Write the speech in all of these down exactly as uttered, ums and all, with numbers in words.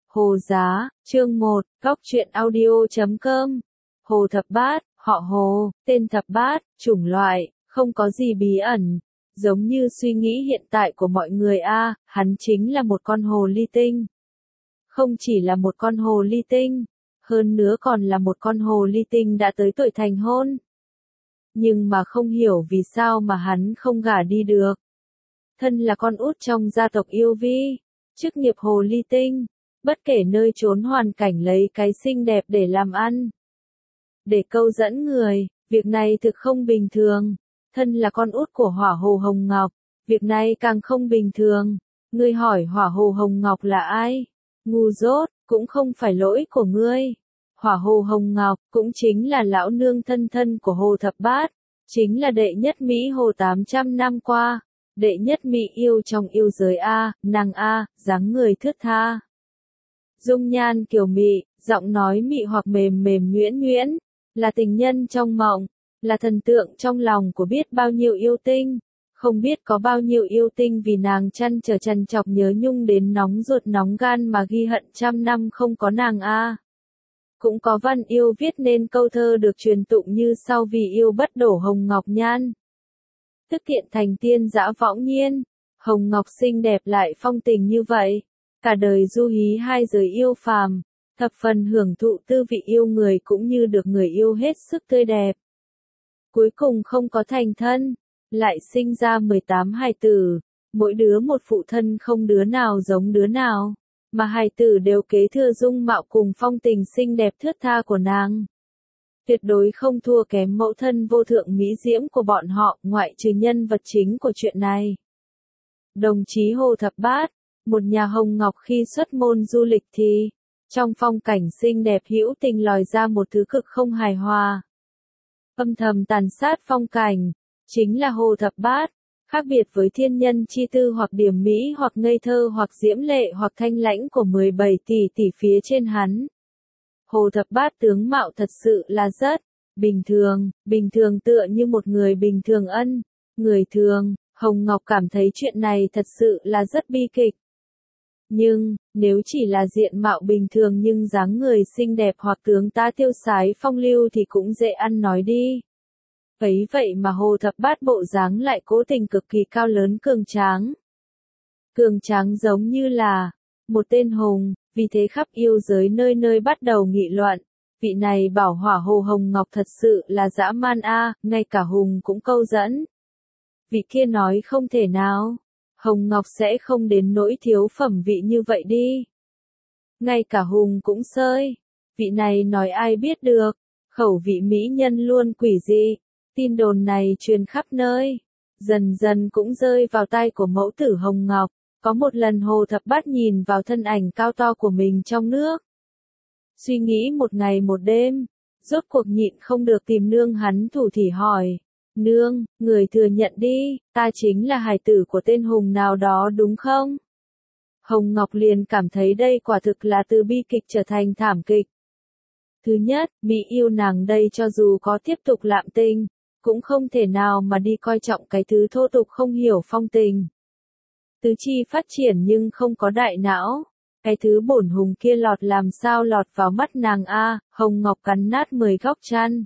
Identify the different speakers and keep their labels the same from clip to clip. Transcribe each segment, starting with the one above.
Speaker 1: Hồ Giá, chương một, góc truyện audio chấm com. Hồ Thập Bát, họ Hồ, tên Thập Bát, chủng loại, không có gì bí ẩn. Giống như suy nghĩ hiện tại của mọi người a, hắn chính là một con hồ ly tinh. Không chỉ là một con hồ ly tinh, hơn nữa còn là một con hồ ly tinh đã tới tuổi thành hôn. Nhưng mà không hiểu vì sao mà hắn không gả đi được. Thân là con út trong gia tộc yêu vi, chức nghiệp hồ ly tinh, bất kể nơi trốn hoàn cảnh lấy cái xinh đẹp để làm ăn. Để câu dẫn người, việc này thực không bình thường. Thân là con út của Hỏa Hồ Hồng Ngọc, việc này càng không bình thường. Ngươi hỏi Hỏa Hồ Hồng Ngọc là ai? Ngu dốt, cũng không phải lỗi của ngươi. Hỏa Hồ Hồng Ngọc cũng chính là lão nương thân thân của Hồ Thập Bát, chính là đệ nhất Mỹ Hồ tám trăm năm qua, đệ nhất Mỹ yêu trong yêu giới A, nàng A, dáng người thướt tha. Dung nhan kiều mị, giọng nói mị hoặc mềm mềm nhuyễn nhuyễn, là tình nhân trong mộng, là thần tượng trong lòng của biết bao nhiêu yêu tinh. Không biết có bao nhiêu yêu tinh vì nàng chăn trở trằn trọc nhớ nhung đến nóng ruột nóng gan mà ghi hận trăm năm không có nàng a. Cũng có văn yêu viết nên câu thơ được truyền tụng như sau: vì yêu bất đổ hồng ngọc nhan, tức kiện thành tiên dã võng nhiên. Hồng ngọc xinh đẹp lại phong tình như vậy, cả đời du hí hai giới yêu phàm, thập phần hưởng thụ tư vị yêu người cũng như được người yêu hết sức tươi đẹp. Cuối cùng không có thành thân, lại sinh ra mười tám hài tử, mỗi đứa một phụ thân không đứa nào giống đứa nào, mà hài tử đều kế thừa dung mạo cùng phong tình xinh đẹp thướt tha của nàng. Tuyệt đối không thua kém mẫu thân vô thượng mỹ diễm của bọn họ, ngoại trừ nhân vật chính của chuyện này. Đồng chí Hồ Thập Bát, một nhà hồng ngọc khi xuất môn du lịch thì, trong phong cảnh xinh đẹp hữu tình lòi ra một thứ cực không hài hòa. Âm thầm tàn sát phong cảnh, chính là Hồ Thập Bát, khác biệt với thiên nhân chi tư hoặc điểm mỹ hoặc ngây thơ hoặc diễm lệ hoặc thanh lãnh của mười bảy tỷ tỷ phía trên hắn. Hồ Thập Bát tướng mạo thật sự là rất bình thường, bình thường tựa như một người bình thường ân, người thường. Hồng Ngọc cảm thấy chuyện này thật sự là rất bi kịch. Nhưng, nếu chỉ là diện mạo bình thường nhưng dáng người xinh đẹp hoặc tướng tá tiêu sái phong lưu thì cũng dễ ăn nói đi. Ấy vậy mà Hồ Thập Bát bộ dáng lại cố tình cực kỳ cao lớn cường tráng. Cường tráng giống như là một tên hùng, vì thế khắp yêu giới nơi nơi bắt đầu nghị luận. Vị này bảo Hỏa Hồ Hồng Ngọc thật sự là dã man a, ngay cả hùng cũng câu dẫn. Vị kia nói không thể nào, Hồng Ngọc sẽ không đến nỗi thiếu phẩm vị như vậy đi. Ngay cả hùng cũng sơi, vị này nói ai biết được, khẩu vị mỹ nhân luôn quỷ dị. Tin đồn này truyền khắp nơi, dần dần cũng rơi vào tai của mẫu tử Hồng Ngọc. Có một lần Hồ Thập Bát nhìn vào thân ảnh cao to của mình trong nước. Suy nghĩ một ngày một đêm, rốt cuộc nhịn không được tìm nương hắn thủ thỉ hỏi. Nương, người thừa nhận đi, ta chính là hài tử của tên hùng nào đó đúng không? Hồng Ngọc liền cảm thấy đây quả thực là từ bi kịch trở thành thảm kịch. Thứ nhất, Mỹ yêu nàng đây cho dù có tiếp tục lạm tình, cũng không thể nào mà đi coi trọng cái thứ thô tục không hiểu phong tình. Tứ chi phát triển nhưng không có đại não, cái thứ bổn hùng kia lọt làm sao lọt vào mắt nàng a. Hồng Ngọc cắn nát mười góc chăn.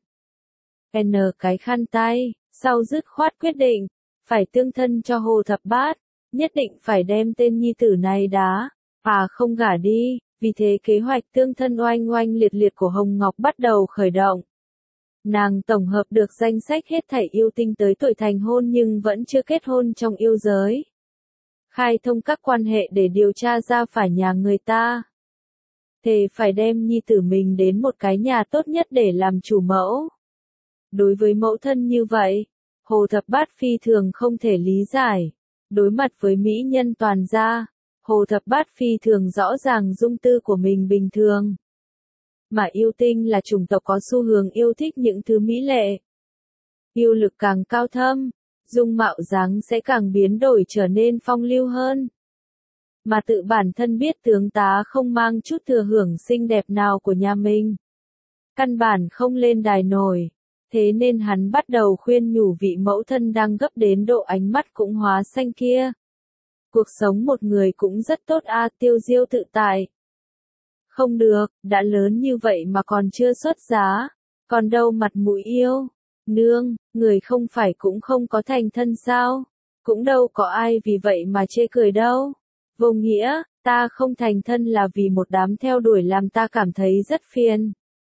Speaker 1: N cái khăn tay, sau dứt khoát quyết định, phải tương thân cho Hồ Thập Bát, nhất định phải đem tên nhi tử này đá, à không gả đi. Vì thế kế hoạch tương thân oanh oanh liệt liệt của Hồng Ngọc bắt đầu khởi động. Nàng tổng hợp được danh sách hết thảy yêu tinh tới tuổi thành hôn nhưng vẫn chưa kết hôn trong yêu giới. Khai thông các quan hệ để điều tra ra phải nhà người ta. Thề phải đem nhi tử mình đến một cái nhà tốt nhất để làm chủ mẫu. Đối với mẫu thân như vậy, Hồ Thập Bát phi thường không thể lý giải. Đối mặt với mỹ nhân toàn gia, Hồ Thập Bát phi thường rõ ràng dung tư của mình bình thường. Mà yêu tinh là chủng tộc có xu hướng yêu thích những thứ mỹ lệ. Yêu lực càng cao thâm, dung mạo dáng sẽ càng biến đổi trở nên phong lưu hơn. Mà tự bản thân biết tướng tá không mang chút thừa hưởng xinh đẹp nào của nhà mình. Căn bản không lên đài nổi. Thế nên hắn bắt đầu khuyên nhủ vị mẫu thân đang gấp đến độ ánh mắt cũng hóa xanh kia. Cuộc sống một người cũng rất tốt a, tiêu diêu tự tại. Không được, đã lớn như vậy mà còn chưa xuất giá, còn đâu mặt mũi yêu. Nương, người không phải cũng không có thành thân sao? Cũng đâu có ai vì vậy mà chê cười đâu. Vô nghĩa, ta không thành thân là vì một đám theo đuổi làm ta cảm thấy rất phiền.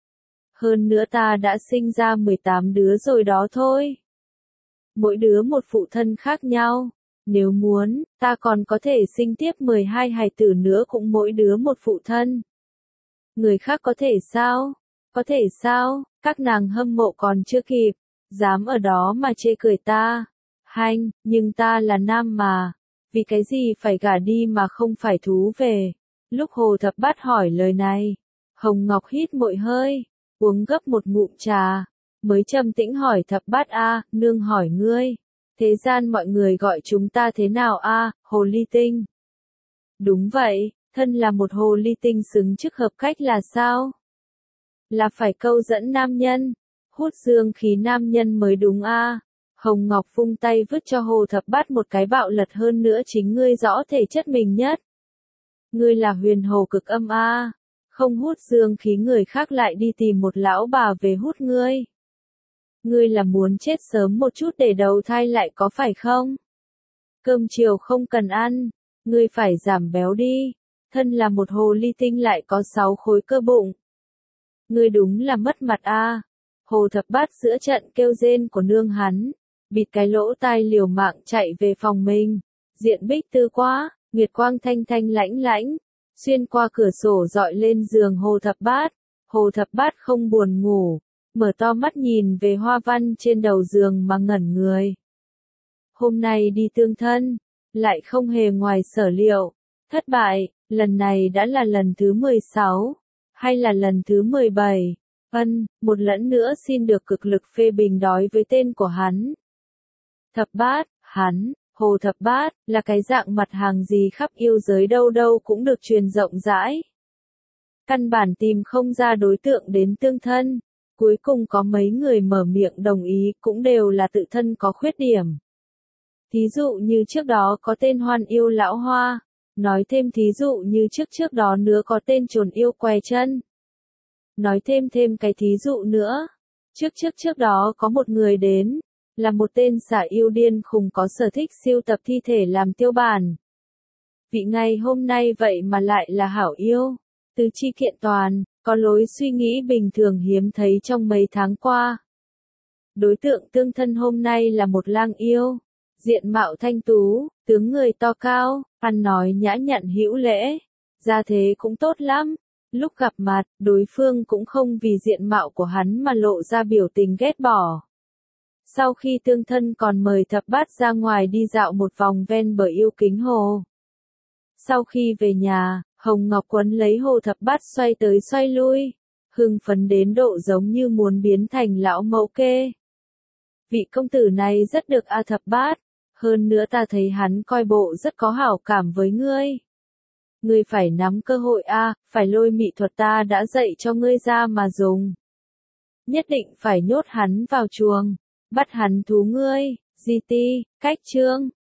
Speaker 1: Hơn nữa ta đã sinh ra mười tám đứa rồi đó thôi. Mỗi đứa một phụ thân khác nhau. Nếu muốn, ta còn có thể sinh tiếp mười hai hài tử nữa cũng mỗi đứa một phụ thân. Người khác có thể sao? Có thể sao? Các nàng hâm mộ còn chưa kịp, dám ở đó mà chê cười ta. Hanh, nhưng ta là nam mà, vì cái gì phải gả đi mà không phải thú về. Lúc Hồ Thập Bát hỏi lời này, Hồng Ngọc hít một hơi, uống gấp một ngụm trà, mới trầm tĩnh hỏi Thập Bát a, nương hỏi ngươi, thế gian mọi người gọi chúng ta thế nào a, hồ ly tinh? Đúng vậy, thân là một hồ ly tinh xứng chức hợp cách là sao? Là phải câu dẫn nam nhân, hút dương khí nam nhân mới đúng a. Hồng Ngọc vung tay vứt cho Hồ Thập Bát một cái bạo lật, hơn nữa chính ngươi rõ thể chất mình nhất. Ngươi là huyền hồ cực âm a, không hút dương khí người khác lại đi tìm một lão bà về hút ngươi. Ngươi là muốn chết sớm một chút để đầu thai lại có phải không? Cơm chiều không cần ăn, ngươi phải giảm béo đi, thân là một hồ ly tinh lại có sáu khối cơ bụng. Ngươi đúng là mất mặt a. Hồ Thập Bát giữa trận kêu rên của nương hắn, bịt cái lỗ tai liều mạng chạy về phòng mình. Diện bích tư quá, nguyệt quang thanh thanh lãnh lãnh, xuyên qua cửa sổ dọi lên giường Hồ Thập Bát. Hồ Thập Bát không buồn ngủ, mở to mắt nhìn về hoa văn trên đầu giường mà ngẩn người. Hôm nay đi tương thân, lại không hề ngoài sở liệu, thất bại, lần này đã là lần thứ mười sáu, hay là lần thứ mười bảy. Ân, một lần nữa xin được cực lực phê bình đối với tên của hắn. Thập Bát, hắn, Hồ Thập Bát, là cái dạng mặt hàng gì khắp yêu giới đâu đâu cũng được truyền rộng rãi. Căn bản tìm không ra đối tượng đến tương thân, cuối cùng có mấy người mở miệng đồng ý cũng đều là tự thân có khuyết điểm. Thí dụ như trước đó có tên Hoan yêu lão hoa, nói thêm thí dụ như trước trước đó nữa có tên Trồn yêu què chân. Nói thêm thêm cái thí dụ nữa, trước trước trước đó có một người đến, là một tên xả yêu điên khùng có sở thích siêu tập thi thể làm tiêu bản. Vị ngày hôm nay vậy mà lại là hảo yêu, tứ chi kiện toàn, có lối suy nghĩ bình thường hiếm thấy trong mấy tháng qua. Đối tượng tương thân hôm nay là một lang yêu, diện mạo thanh tú, tướng người to cao, ăn nói nhã nhặn hữu lễ, gia thế cũng tốt lắm. Lúc gặp mặt, đối phương cũng không vì diện mạo của hắn mà lộ ra biểu tình ghét bỏ. Sau khi tương thân còn mời Thập Bát ra ngoài đi dạo một vòng ven bờ yêu kính hồ. Sau khi về nhà, Hồng Ngọc quấn lấy Hồ Thập Bát xoay tới xoay lui, hưng phấn đến độ giống như muốn biến thành lão mẫu kê. Vị công tử này rất được a Thập Bát, hơn nữa ta thấy hắn coi bộ rất có hảo cảm với ngươi. Ngươi phải nắm cơ hội a, phải lôi mị thuật ta đã dạy cho ngươi ra mà dùng. Nhất định phải nhốt hắn vào chuồng, bắt hắn thú ngươi, di ti, cách chương.